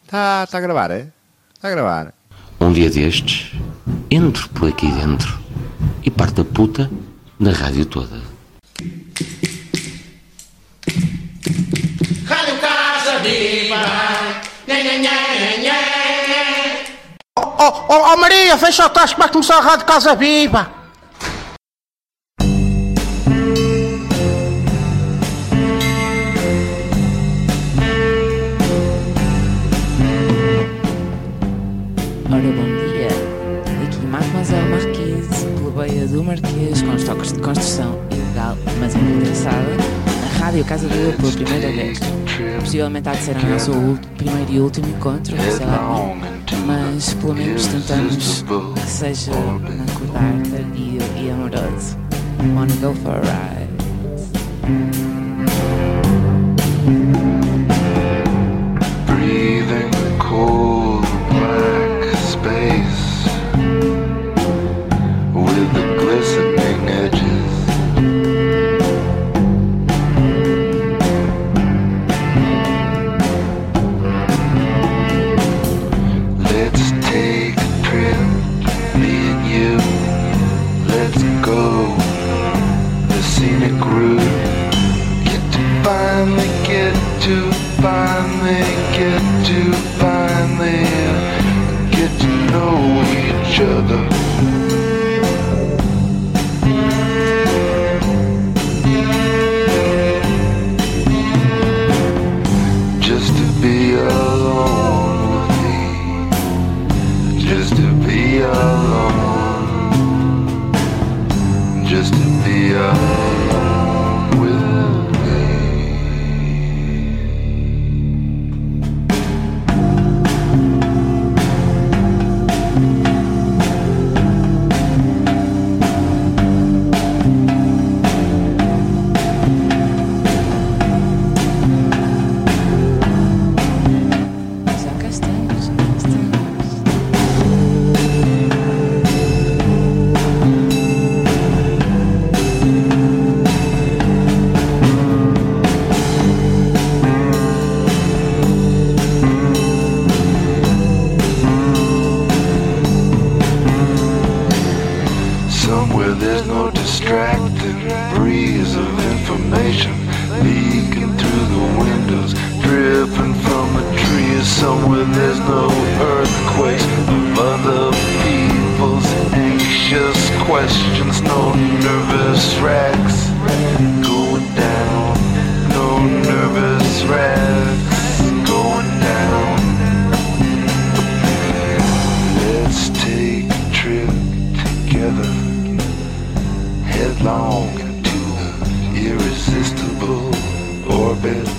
Está a gravar, é? Está a gravar. Um dia destes, entro por aqui dentro e parto a puta na rádio toda. Rádio Casa Viva. Oh Maria, fecha o tasco, vai começar a Rádio Casa Viva. Ora, bom dia. Aqui Mademoiselle Marquise, plebeia do Marquês, com os toques de construção ilegal, mas engraçada, na Rádio Casa Viva pela primeira vez. Possivelmente há de ser o nosso primeiro e último encontro, sei lá, mas pelo menos tentamos que seja um acordar tardio e amoroso. Wanna go for a ride? Breathing cold black space with the glistening edges. Let's take a trip, me and you. Let's go the scenic route. Finally get to know each other. Just to be alone with me. Just to be alone. Just to be alone with me. Somewhere there's no distracting breeze of information leaking through the windows, dripping from the trees. Somewhere there's no earthquakes of other people's anxious questions, no nervous wrecks going down, no nervous wrecks going down. Let's take a trip together, headlong into the irresistible orbit.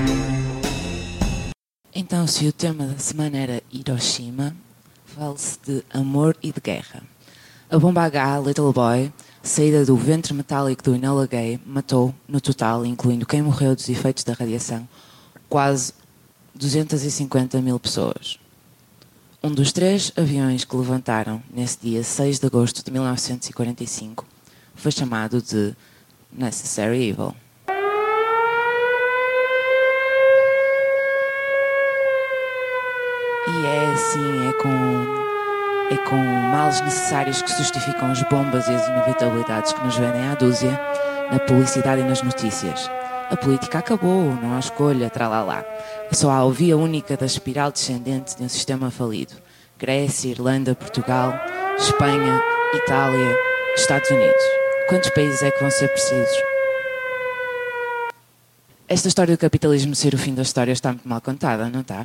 Então, se o tema da semana era Hiroshima, fala-se de amor e de guerra. A bomba H, Little Boy, saída do ventre metálico do Enola Gay, matou, no total, incluindo quem morreu dos efeitos da radiação, quase 250 mil pessoas. Um dos 3 aviões que levantaram nesse dia 6 de agosto de 1945 foi chamado de Necessary Evil. E é assim, é com males necessários que se justificam as bombas e as inevitabilidades que nos vendem à dúzia, na publicidade e nas notícias. A política acabou, não há escolha, tralalá. Só há a via única da espiral descendente de um sistema falido. Grécia, Irlanda, Portugal, Espanha, Itália, Estados Unidos. Quantos países é que vão ser precisos? Esta história do capitalismo ser o fim da história está muito mal contada, não está?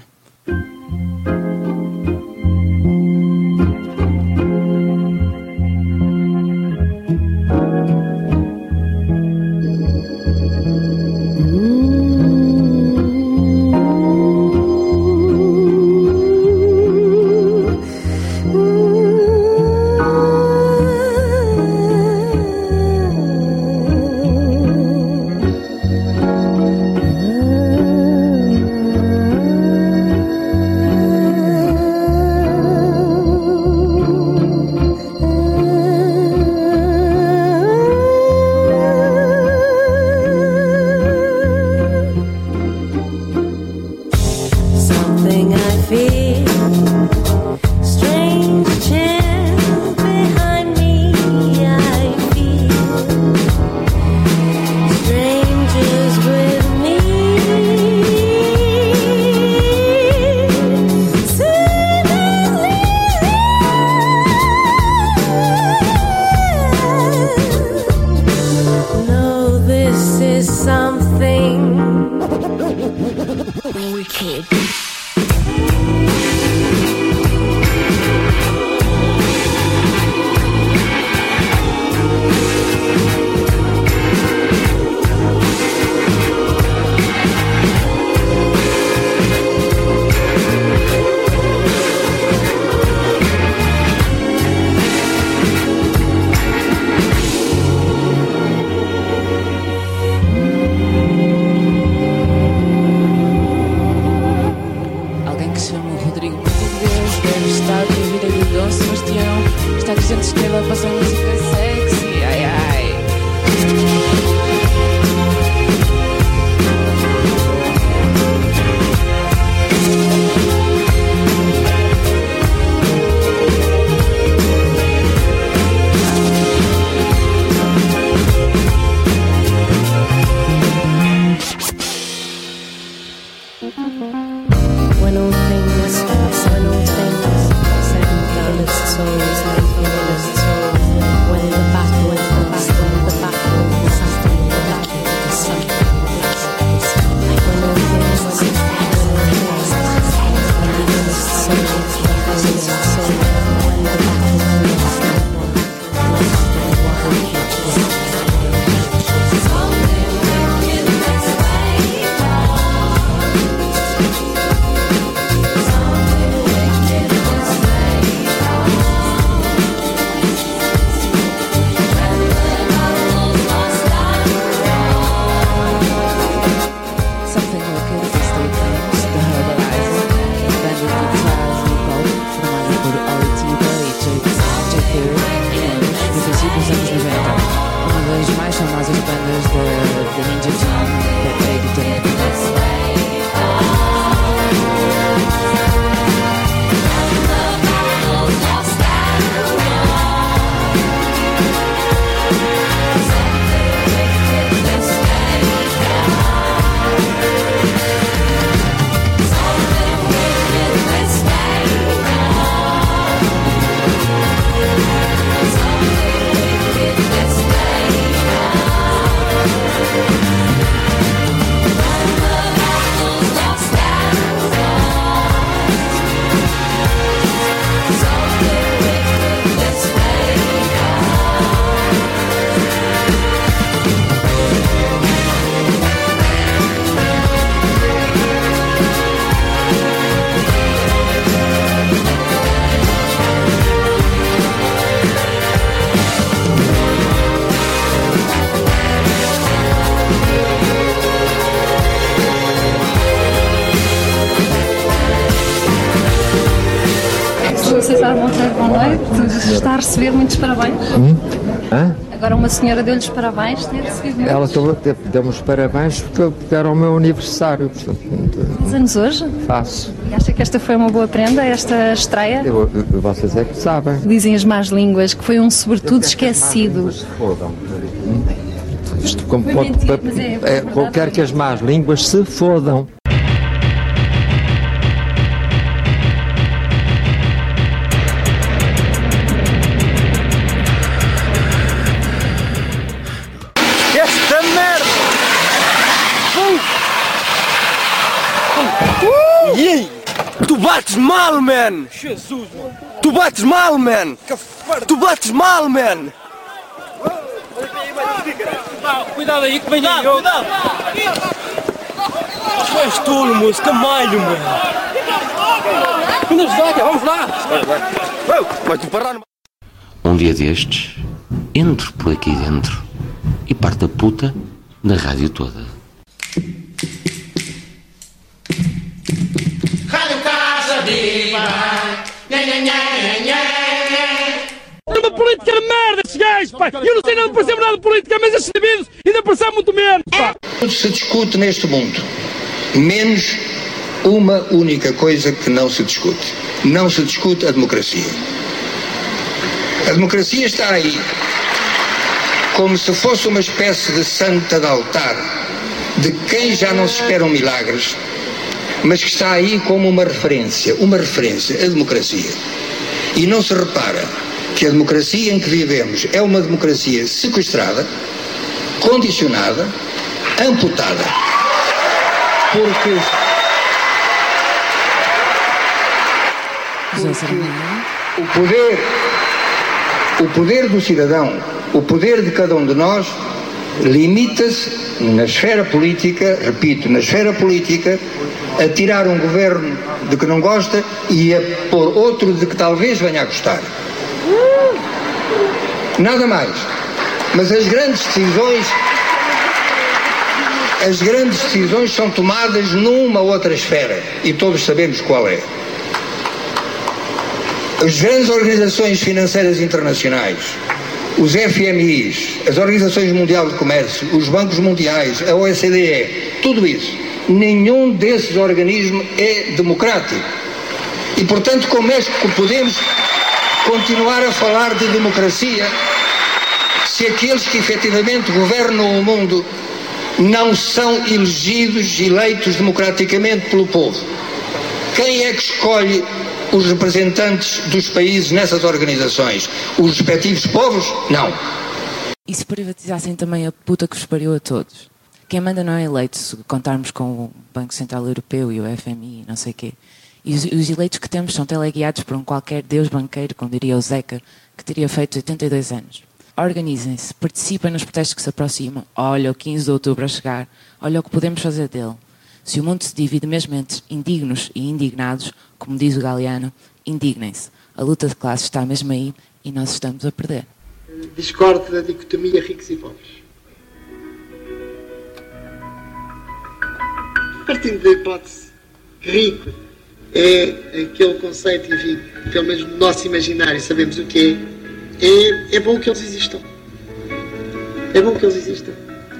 Está a receber muitos parabéns. Hã? Agora uma senhora deu-lhes os parabéns, tem recebido muitos. Ela deu-me os parabéns porque era o meu aniversário. Faz anos hoje? Faço. E acha que esta foi uma boa prenda, esta estreia? Vocês é que sabem. Dizem as más línguas que foi um sobretudo esquecido. Isto como pode, qualquer que as más línguas se fodam. Esta merda! E aí? Tu bates mal, man! Jesus, mano! Tu bates mal, man! Tu bates mal, man! Cuidado aí que vem aí! Cuidado! Tu és tolo, moço! Camalho, mano! Vamos lá! Vai tu parar! Um dia destes, entro por aqui dentro e parte a puta na rádio toda. Rádio Casa Viva. Uma política de merda, esses gajos, pá! Eu não sei, não percebo nada de política, mas estes indivíduos ainda percebem muito menos, pá! Tudo se discute neste mundo, menos uma única coisa que não se discute. Não se discute a democracia. A democracia está aí como se fosse uma espécie de santa de altar, de quem já não se esperam milagres, mas que está aí como uma referência, a democracia. E não se repara que a democracia em que vivemos é uma democracia sequestrada, condicionada, amputada. Porque o poder do cidadão, o poder de cada um de nós, limita-se na esfera política, repito, na esfera política, a tirar um governo de que não gosta e a pôr outro de que talvez venha a gostar. Nada mais. Mas as grandes decisões são tomadas numa outra esfera e todos sabemos qual é. As grandes organizações financeiras internacionais, os FMIs, as Organizações Mundiais de Comércio, os bancos mundiais, a OCDE, tudo isso, nenhum desses organismos é democrático. E, portanto, como é que podemos continuar a falar de democracia se aqueles que efetivamente governam o mundo não são eleitos democraticamente pelo povo? Quem é que escolhe os representantes dos países nessas organizações? Os respectivos povos? Não. E se privatizassem também a puta que os pariu a todos? Quem manda não é eleito, se contarmos com o Banco Central Europeu e o FMI, não sei o quê. E os eleitos que temos são teleguiados por um qualquer deus banqueiro, como diria o Zeca, que teria feito 82 anos. Organizem-se, participem nos protestos que se aproximam. Olha o 15 de outubro a chegar, olha o que podemos fazer dele. Se o mundo se divide mesmo entre indignos e indignados, como diz o Galeano, indignem-se. A luta de classes está mesmo aí e nós estamos a perder. Discordo da dicotomia ricos e pobres. Partindo da hipótese que rico é aquele conceito, enfim, pelo menos no nosso imaginário sabemos o que é bom que eles existam. É bom que eles existam.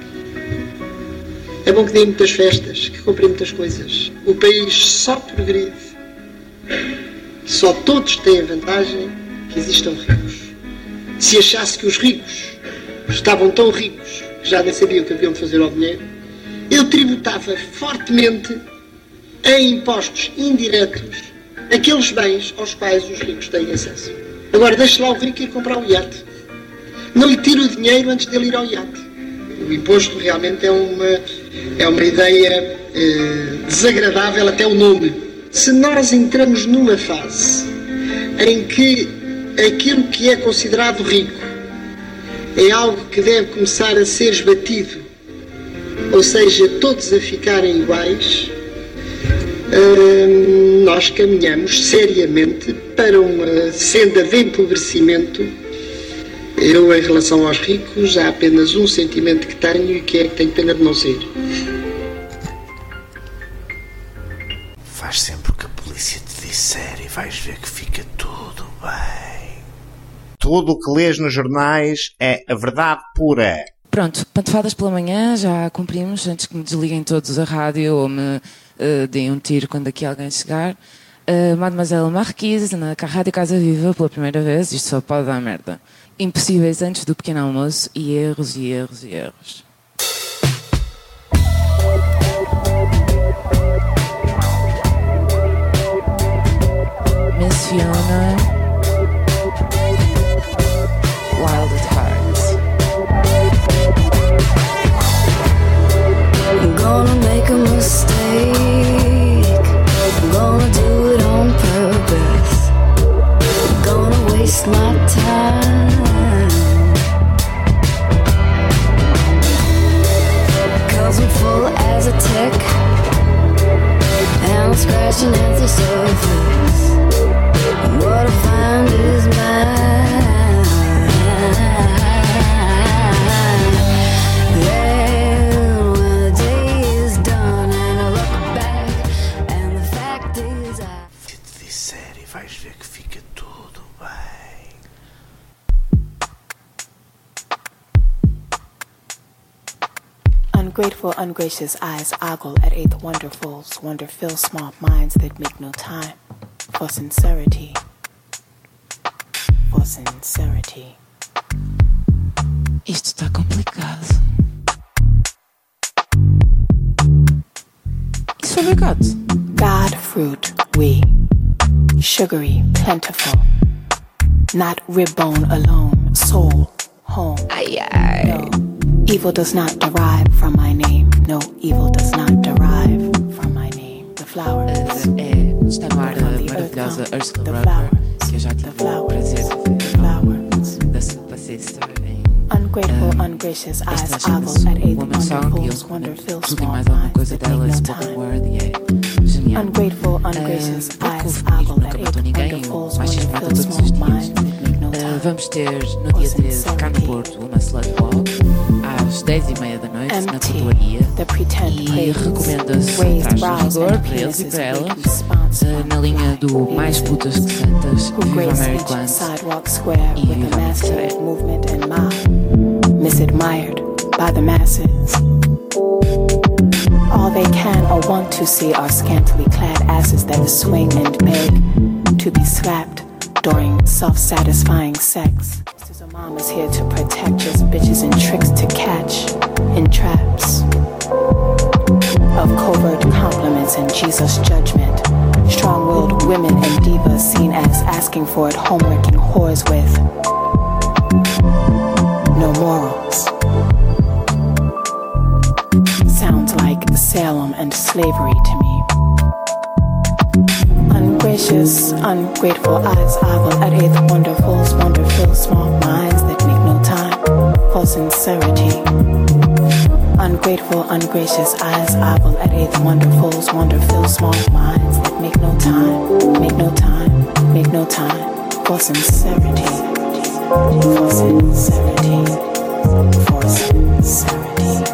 É bom que deem muitas festas, que comprem muitas coisas. O país só progride, só todos têm a vantagem que existam ricos. Se achasse que os ricos estavam tão ricos que já nem sabiam o que haviam de fazer ao dinheiro, eu tributava fortemente em impostos indiretos aqueles bens aos quais os ricos têm acesso. Agora deixe lá o rico ir comprar o iate. Não lhe tire o dinheiro antes dele ir ao iate. O imposto realmente é uma ideia desagradável, até o nome. Se nós entramos numa fase em que aquilo que é considerado rico é algo que deve começar a ser esbatido, ou seja, todos a ficarem iguais, nós caminhamos seriamente para uma senda de empobrecimento. Eu, em relação aos ricos, há apenas um sentimento que tenho e que é que tenho pena de não ser. Faz sempre o que a polícia te disser e vais ver que fica tudo bem. Tudo o que lês nos jornais é a verdade pura. Pronto, pantofadas pela manhã, já cumprimos, antes que me desliguem todos a rádio ou me deem um tiro quando aqui alguém chegar. Mademoiselle Marquise, na Rádio Casa Viva, pela primeira vez, isto só pode dar merda. Impossíveis antes do pequeno almoço e erros e erros e erros. Miss Fiona, Wild at Heart. I'm gonna make a mistake. I'm gonna do it on purpose. I'm gonna waste my time. Cause I'm full as a tick, and I'm scratching at the surface. And what I find is mine. Then when the day is done and I look back, and the fact is Se te disser e vais ver que fica tudo bem. Ungrateful, ungracious eyes ogle at eighth wonderfuls, wonder-filled small minds that make no time for sincerity. For sincerity. Isto está complicado. E sobre gato? God fruit we, sugary, plentiful, not rib bone alone, soul, home. Ai, ai. No, evil does not derive from my name. No, evil does not derive from my name. The flowers. Está no ar a maravilhosa Ursula Roper, que eu já tive o prazer de ver da Super Sister em Ungrateful, ungracious eyes esta chama-se ogle at eighth Woman Song, e eu wonderfuls, wonder-filled tudo e small mais alguma minds coisa that make dela, no spoken time. word, e é genial. Ungrateful, ungracious Pouco eyes feminismo ogle nunca at matou eighth ninguém, o wonderfuls, machismo mata wonder-filled todos os small dias. minds that make no time. Vamos ter no dia 13 cá no Porto uma Slut Walk às 10h30 da noite na Tutoria, e recomenda-se trajes de rigor para eles e para elas, na linha do mais putas que santas, Viva Mary Quant e Viva Mixtape. Movement and mob, misadmired by the masses. All they can or want to see are scantily clad asses that swing and beg to be slapped during self-satisfying sex. Sister Mom is here to protect just bitches and tricks to catch in traps of covert compliments and Jesus judgment. Strong-willed women and divas seen as asking for it, home-wrecking whores with no morals. Sounds like Salem and slavery to me. Ungracious, ungrateful eyes ogle at eighth wonderfuls, wonder-filled small minds that make no time for sincerity. Ungrateful, ungracious eyes ogle at eighth wonderfuls, wonder-filled small minds that make no time, make no time, make no time for sincerity. For sincerity. For sincerity.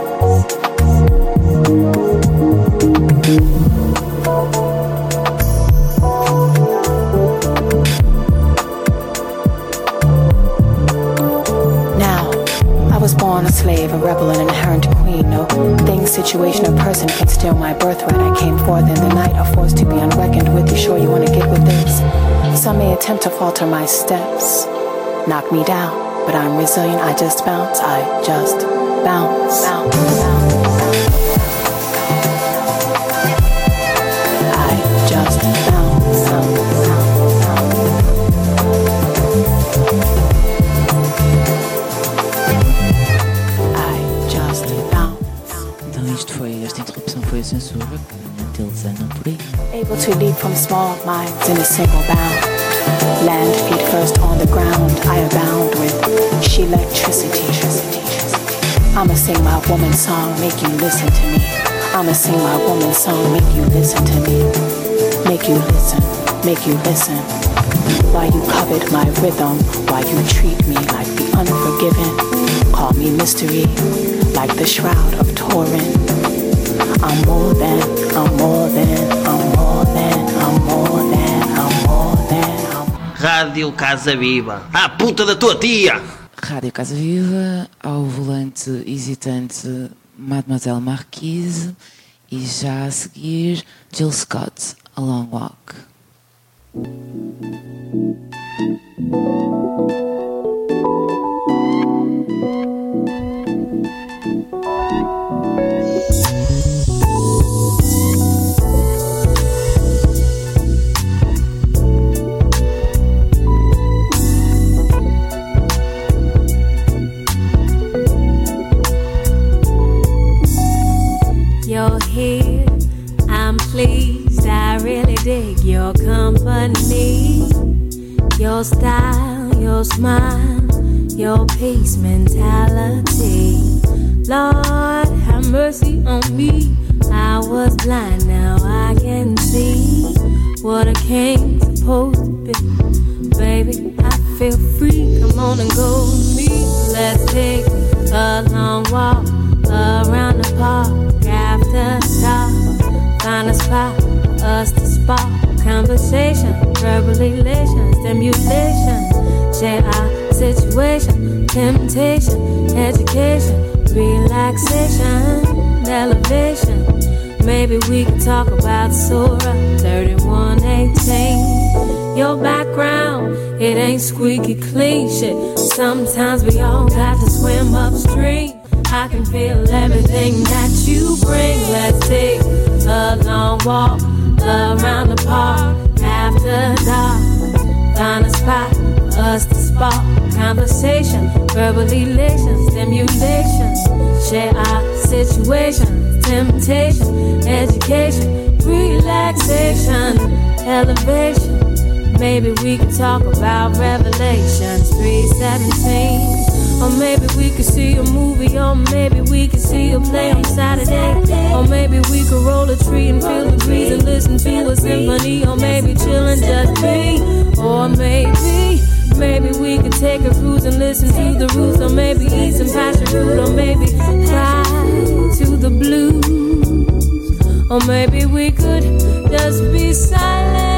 Now, I was born a slave, a rebel, an inherent queen. No thing, situation, or person can steal my birthright. I came forth in the night, a force to be unreckoned with. You sure you want to get with this? Some may attempt to falter my steps, knock me down, but I'm resilient. I just bounce, I just bounce, bounce, bounce. I just bounce, bounce, bounce, I just bounce. Então esta interrupção foi a censura, que eles andam por aí. Able to leap from small minds in a single bound. Land feet first on the ground. I abound with she-electricity. I'ma sing my woman song, make you listen to me. I'ma sing my woman song, make you listen to me. Make you listen, make you listen. Why you covet my rhythm, why you treat me like the unforgiven. Call me mystery, like the shroud of Turin. I'm more than, I'm more than, I'm more than, I'm more than, I'm more than. Rádio Casa Viva, à puta da tua tia! Rádio Casa Viva, ao volante hesitante Mademoiselle Marquise e já a seguir Jill Scott, A Long Walk. You're here, I'm pleased, I really dig your company. Your style, your smile, your peace mentality. Lord, have mercy on me. I was blind, now I can see what a king's supposed to be. Baby, I feel free, come on and go with me. Let's take a long walk around the park. After dark, find a spot for us to spark conversation, verbal elation, stimulation, share our situation, temptation, education, relaxation. elevation. Maybe we could talk about Surah 31:18. Your background, it ain't squeaky clean shit. Sometimes we all got to swim upstream. I can feel everything that you bring. Let's take a long walk around the park after dark. Find a spot for us to spark conversation, verbal elation, stimulation. Share our situation, temptation, education, relaxation, elevation. Maybe we could talk about Revelations 3:17. Or maybe we could see a movie, or maybe we could see a play on Saturday. Or maybe we could roll a tree and feel the breeze and listen to a symphony. Or maybe chill and just be. Or maybe we could take a cruise and listen to the roots. Or maybe eat some passion fruit. Or maybe fly to the blues. Or maybe we could just be silent.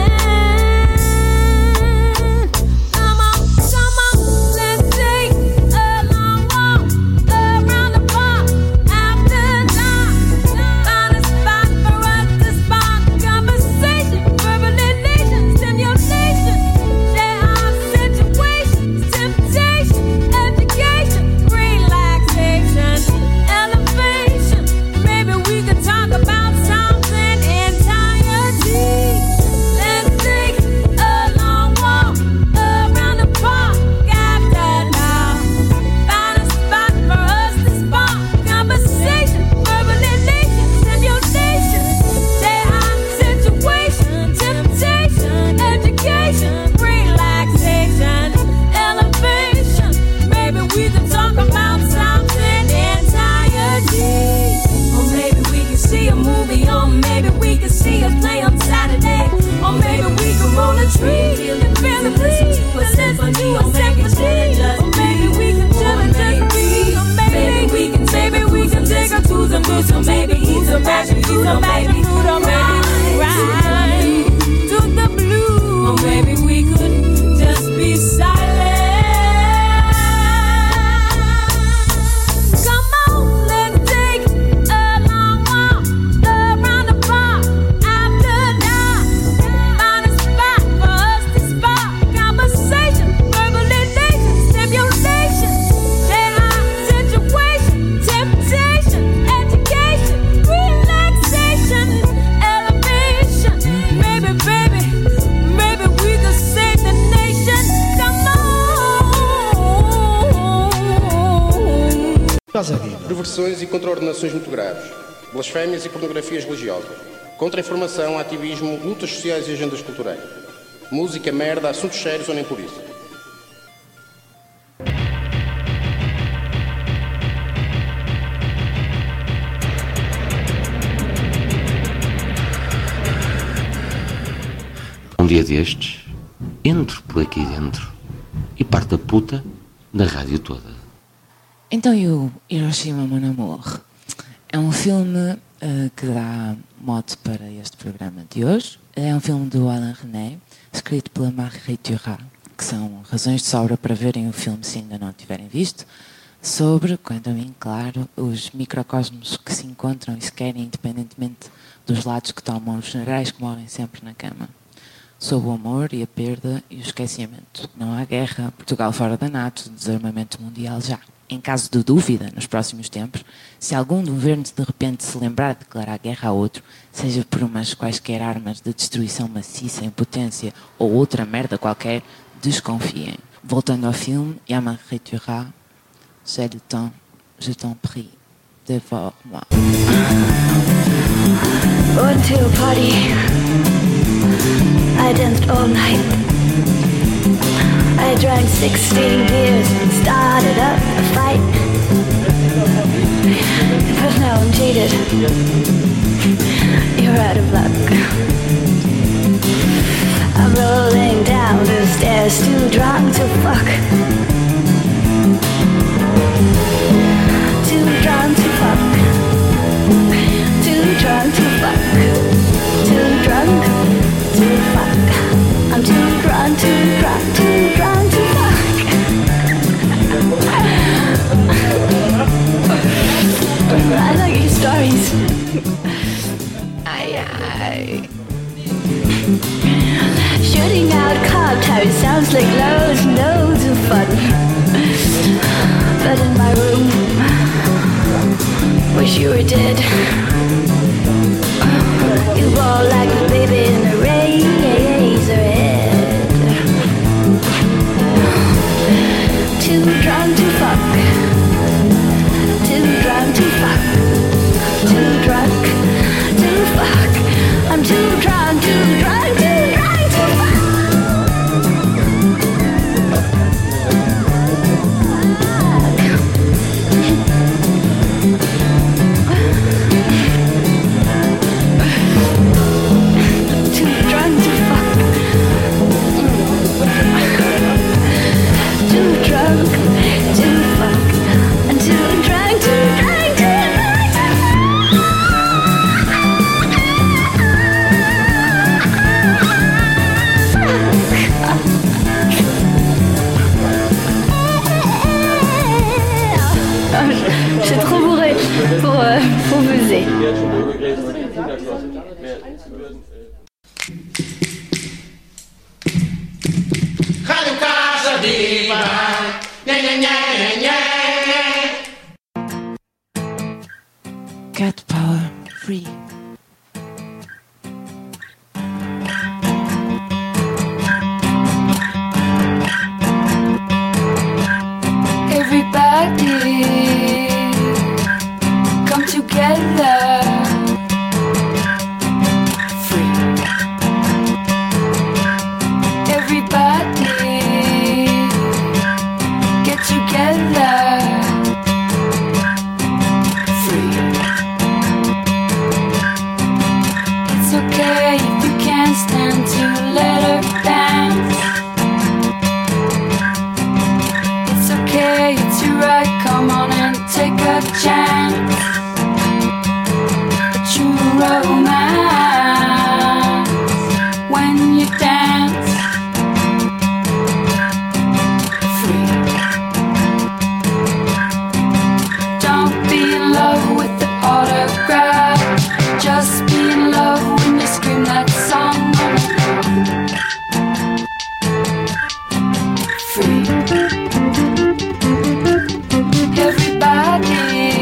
Perversões e contraordenações muito graves, blasfémias e pornografias religiosas, contra-informação, ativismo, lutas sociais e agendas culturais, música, merda, assuntos sérios ou nem por isso. Um dia destes, entro por aqui dentro e parto a puta da rádio toda. Então, e o Hiroshima Mon Amour? É um filme que dá mote para este programa de hoje. É um filme do Alain Resnais, escrito pela Marguerite Duras, que são razões de sobra para verem o filme se ainda não o tiverem visto, sobre, quanto a mim, claro, os microcosmos que se encontram e se querem independentemente dos lados que tomam os generais que morrem sempre na cama. Sobre o amor e a perda e o esquecimento. Não há guerra, Portugal fora da NATO, desarmamento mundial já. Em caso de dúvida, nos próximos tempos, se algum governo de repente se lembrar de declarar guerra a outro, seja por umas quaisquer armas de destruição maciça em potência ou outra merda qualquer, desconfiem. Voltando ao filme, e à Marguerite Duras, c'est le temps, je t'en prie, dévore-moi. Went to a party. I danced all night. I drank 16 beers and started up a fight. But now I'm jaded. You're out of luck. I'm rolling down the stairs, too drunk to fuck. Too drunk to fuck. Too drunk to fuck. Too drunk to fuck. I'm too drunk, too drunk, too drunk to fuck. I like your stories. It sounds like loads and loads of fun. But in my room, wish you were dead. You all like a baby in a razor head. Too drunk to fuck. Too drunk to fuck. Too drunk to fuck. I'm too drunk, too drunk, too drunk to fuck. Too drunk to fuck. Too drunk to fuck. I'm too drunk, too drunk, too drunk to Je suis trop bourrée pour buzzer. Rádio Casa Viva. Nha, nha, nha, nha, nha. Cat Power Free. Everybody come together. Free. Everybody get together. Free. It's okay if you can't stand to let her dance. It's okay, it's your right, come on and take a chance. A true romance when you dance. Free. Don't be in love with the autograph. Just be in love when you scream that song. Free. Everybody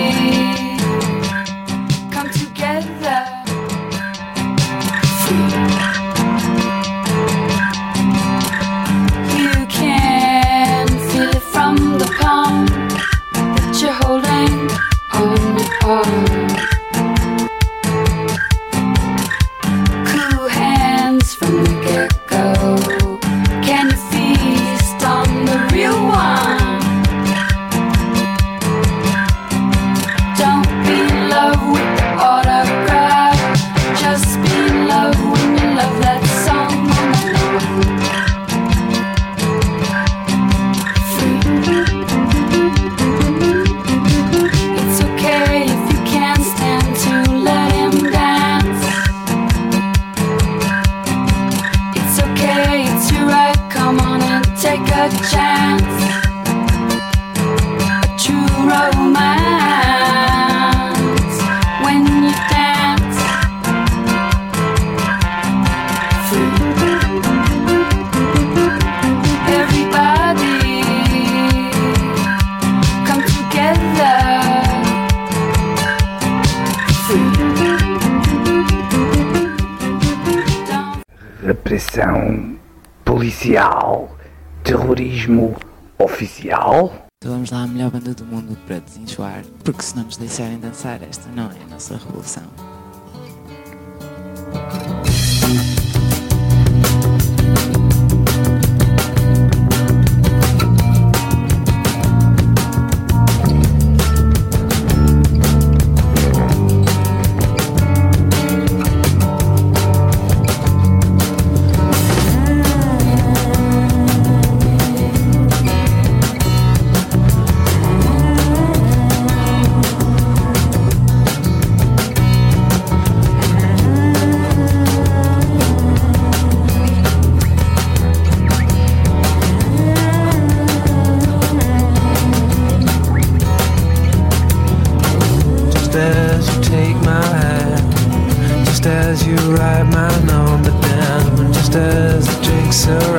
come together. Free. You can feel it from the palm that you're holding on your arm. Cool hands from the get-go. Can you feast on the real one? Don't be in love with the autograph. Just be in love when you love that song. Free. It's okay if you can't stand to let him dance. It's okay, it's your right, come on and take a chance. A true romance when you dance. Free. Everybody come together. Free. Repressão policial, terrorismo oficial. Então vamos lá, a melhor banda do mundo para desenjoar, porque se não nos deixarem dançar, esta não é a nossa revolução.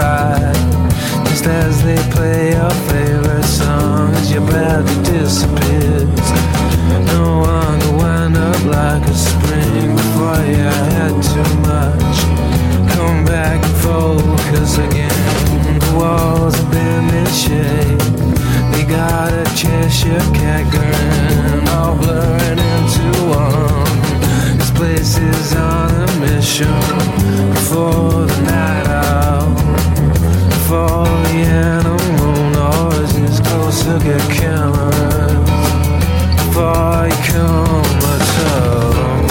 ride. Just as they play your favorite song as your battery disappears. No one can wind up like a spring before you had too much. Come back and focus again. The walls have been in shape. They got a Cheshire cat grin, all blurring into one. This place is on a mission. Before the night out, before the animal noises closer get killers, before you come at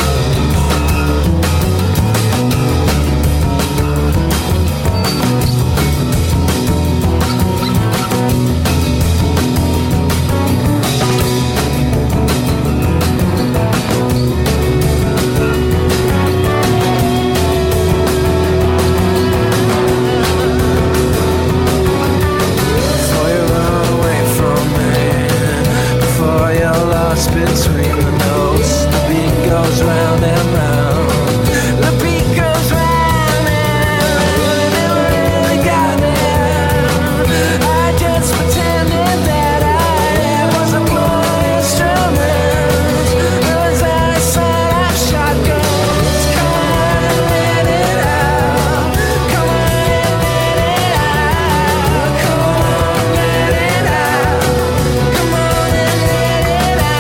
between the notes, the beat goes round and round. The beat goes round and round. Never really got there. I just pretended that I was a blood instrument. As I set up shotguns, come on and let it out. Come on and let it out. Come on and let it out. Come on and let it out.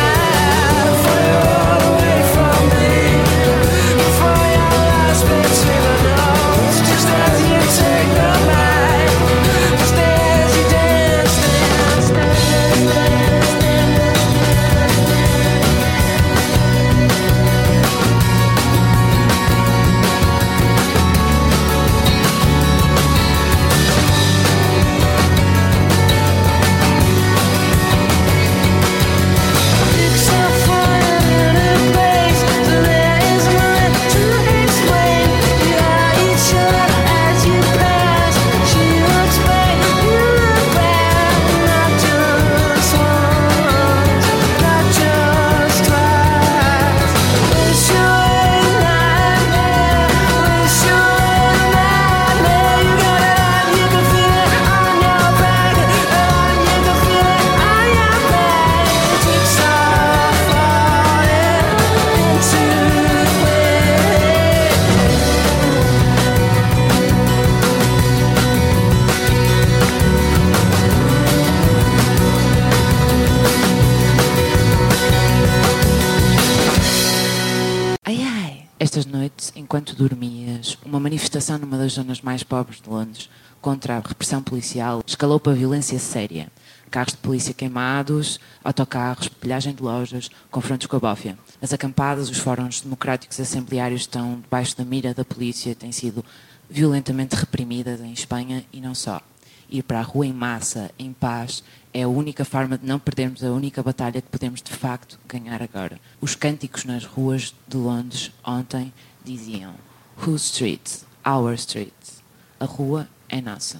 Estas noites, enquanto dormias, uma manifestação numa das zonas mais pobres de Londres contra a repressão policial escalou para a violência séria. Carros de polícia queimados, autocarros, pilhagem de lojas, confrontos com a bófia. As acampadas, os fóruns democráticos assembleários estão debaixo da mira da polícia, têm sido violentamente reprimidas em Espanha e não só. Ir para a rua em massa, em paz, é a única forma de não perdermos a única batalha que podemos de facto ganhar agora. Os cânticos nas ruas de Londres ontem diziam: Whose street? Our street. A rua é nossa.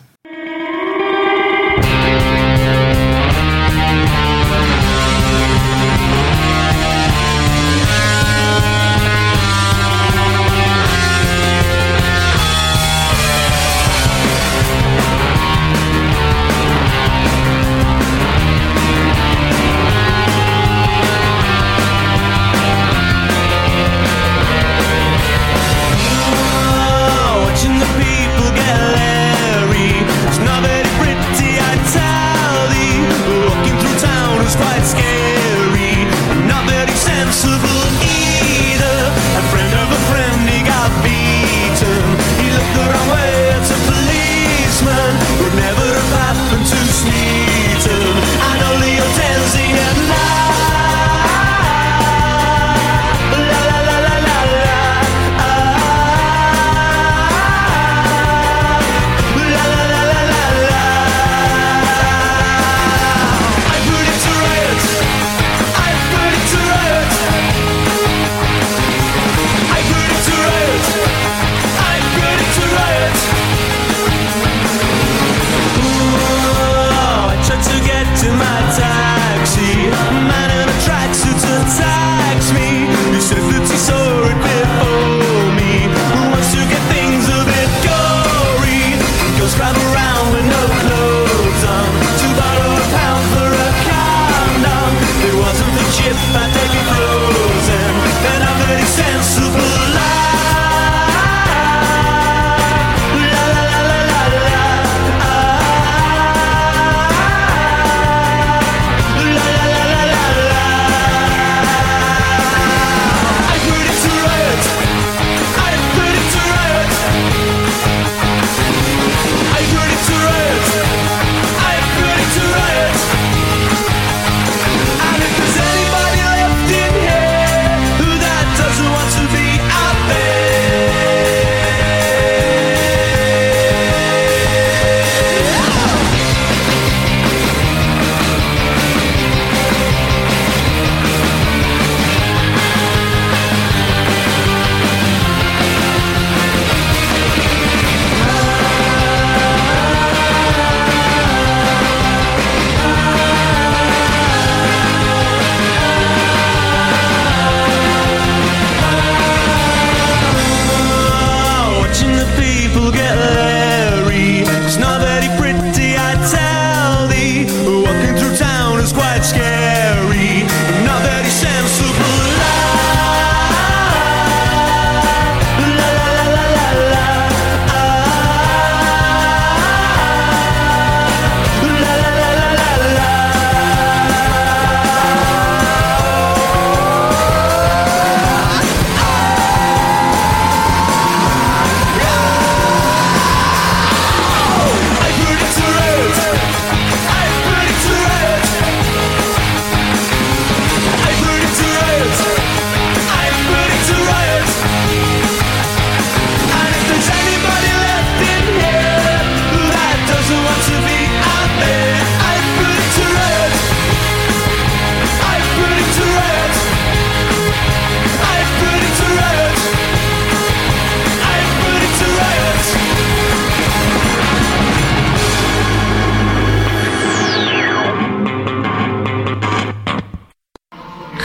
Watching the people get Larry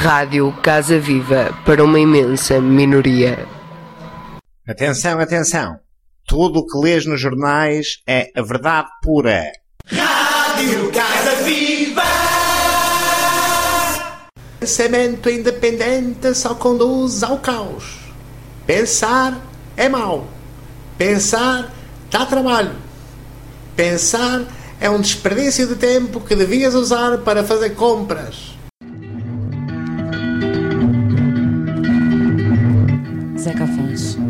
Rádio Casa Viva para uma imensa minoria. Atenção, atenção. Tudo o que lês nos jornais é a verdade pura. Rádio Casa Viva! Pensamento independente só conduz ao caos. Pensar é mau. Pensar dá trabalho. Pensar é um desperdício de tempo que devias usar para fazer compras. Zeca Afonso.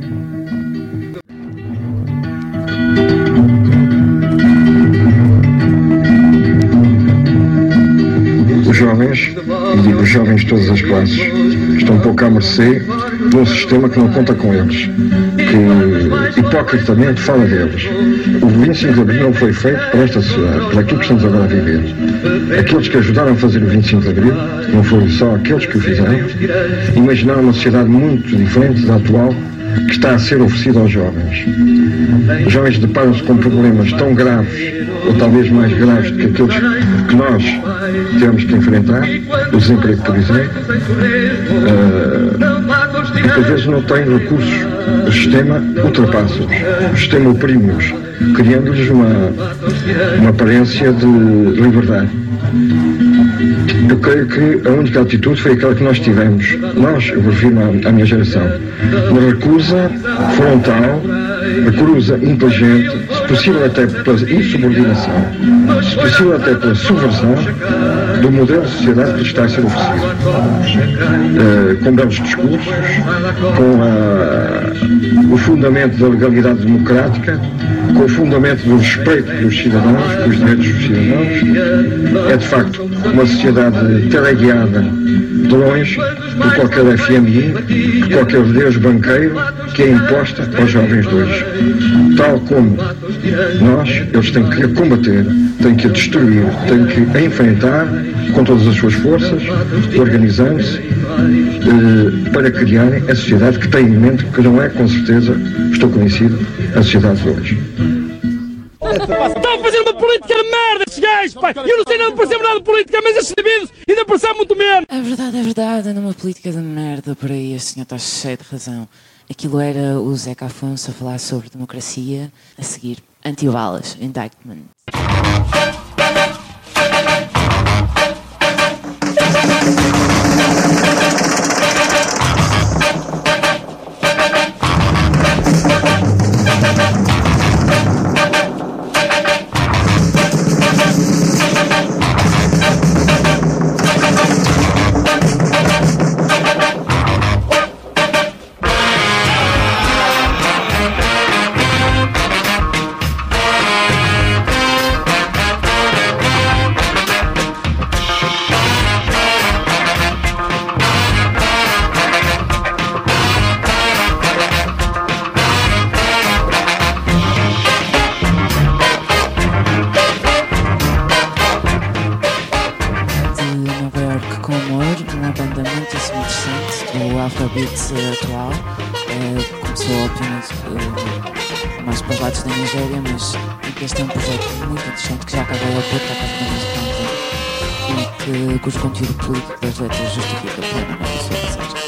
Os jovens, e digo os jovens de todas as classes, estão um pouco à mercê de um sistema que não conta com eles, que hipocritamente fala deles. O 25 de Abril não foi feito para esta sociedade, para aquilo que estamos agora a viver. Aqueles que ajudaram a fazer o 25 de Abril, não foram só aqueles que o fizeram, imaginaram uma sociedade muito diferente da atual, que está a ser oferecida aos jovens. Os jovens deparam-se com problemas tão graves, ou talvez mais graves do que aqueles que nós temos que enfrentar, o desemprego, por exemplo, muitas vezes não têm recursos. O sistema ultrapassa-os, o sistema oprime-os, criando-lhes uma aparência de liberdade. Eu creio que a única atitude foi aquela que nós tivemos, eu refiro à minha geração, uma recusa frontal, recusa inteligente, se possível até pela insubordinação, se possível até pela subversão do modelo de sociedade que lhes está a ser oferecido. Com belos discursos, com o fundamento da legalidade democrática, com o fundamento do respeito pelos cidadãos, pelos direitos dos cidadãos. É de facto uma sociedade teleguiada de longe por qualquer FMI, por qualquer Deus banqueiro que é imposta aos jovens de hoje. Tal como nós, eles têm que a combater, têm que a destruir, têm que a enfrentar com todas as suas forças, organizando-se para criarem a sociedade que têm em mente, que não é com certeza, estou convencido, a sociedade de hoje. Estão a fazer uma política de merda, esses gajos, pai! Eu não sei, não percebo nada de política, mas estes indivíduos ainda percebem muito menos! É verdade, numa política de merda, por aí este senhor está cheio de razão. Aquilo era o Zeca Afonso a falar sobre democracia, a seguir, anti-balas, indictment. Atual começou apenas mais para os lados da Nigéria, mas este é um projeto muito interessante que já acabou há pouco, está praticamente e cujo conteúdo político das letras justifica plenamente a sua passagem.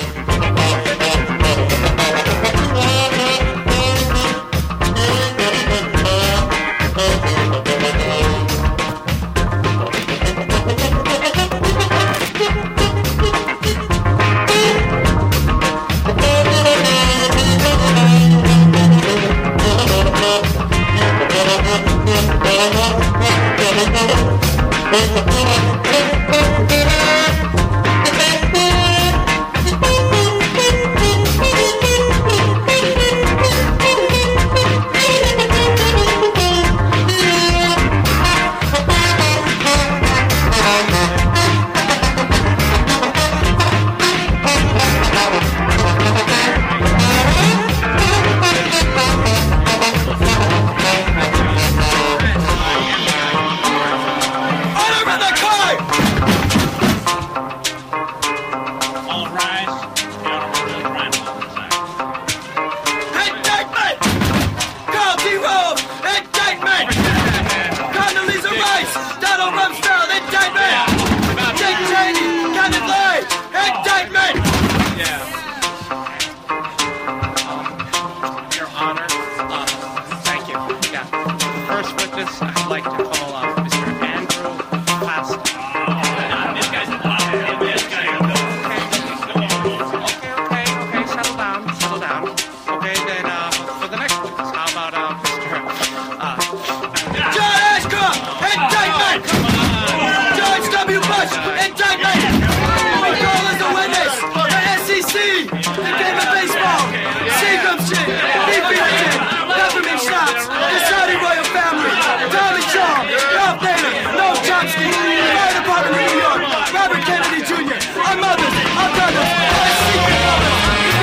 office, I'd like to call Mr. Andrew Pasta. This guy's a lot. This guy. Okay, settle down. Okay, then for the next witness, how about Mr. John Ashcroft, indictment! George W. Bush, indictment! We call as a witness the SEC, the game of baseball, Seagram's shit, BB-10, government shots, the Saudi royal family, Tommy Shaw, Ralph Nader, Noam Chomsky, the Fire Department of New York, Robert Kennedy Jr., our mothers, our brothers, our secret mothers.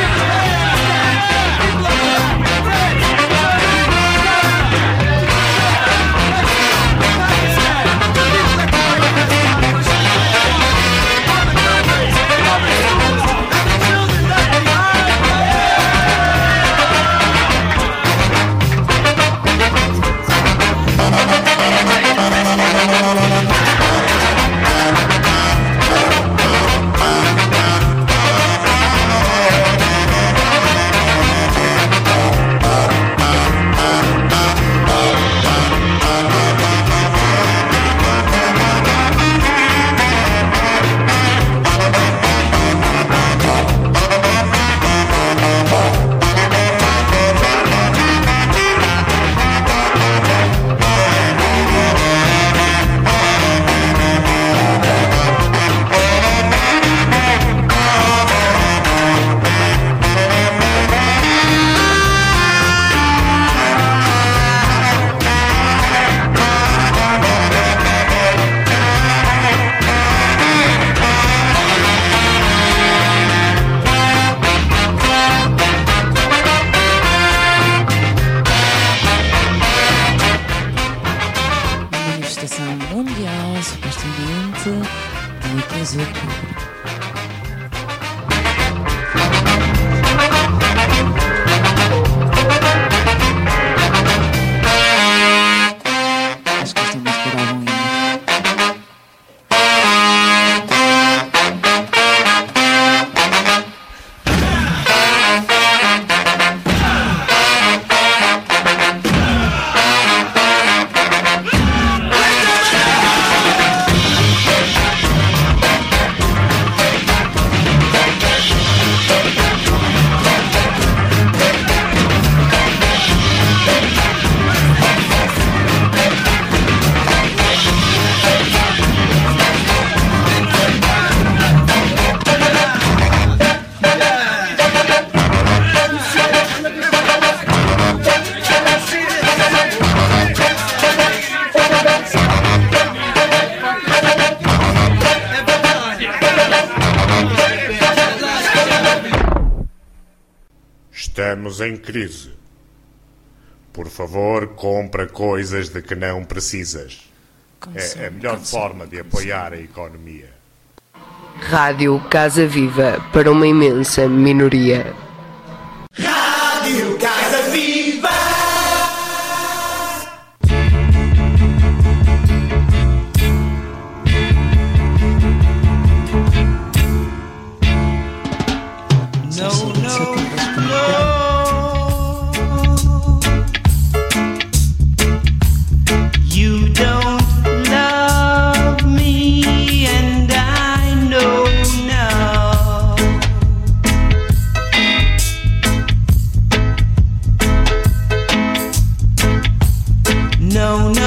Estamos em crise. Por favor, compra coisas de que não precisas. É a melhor forma de apoiar a economia. Rádio Casa Viva para uma imensa minoria. Rádio Casa Viva! No,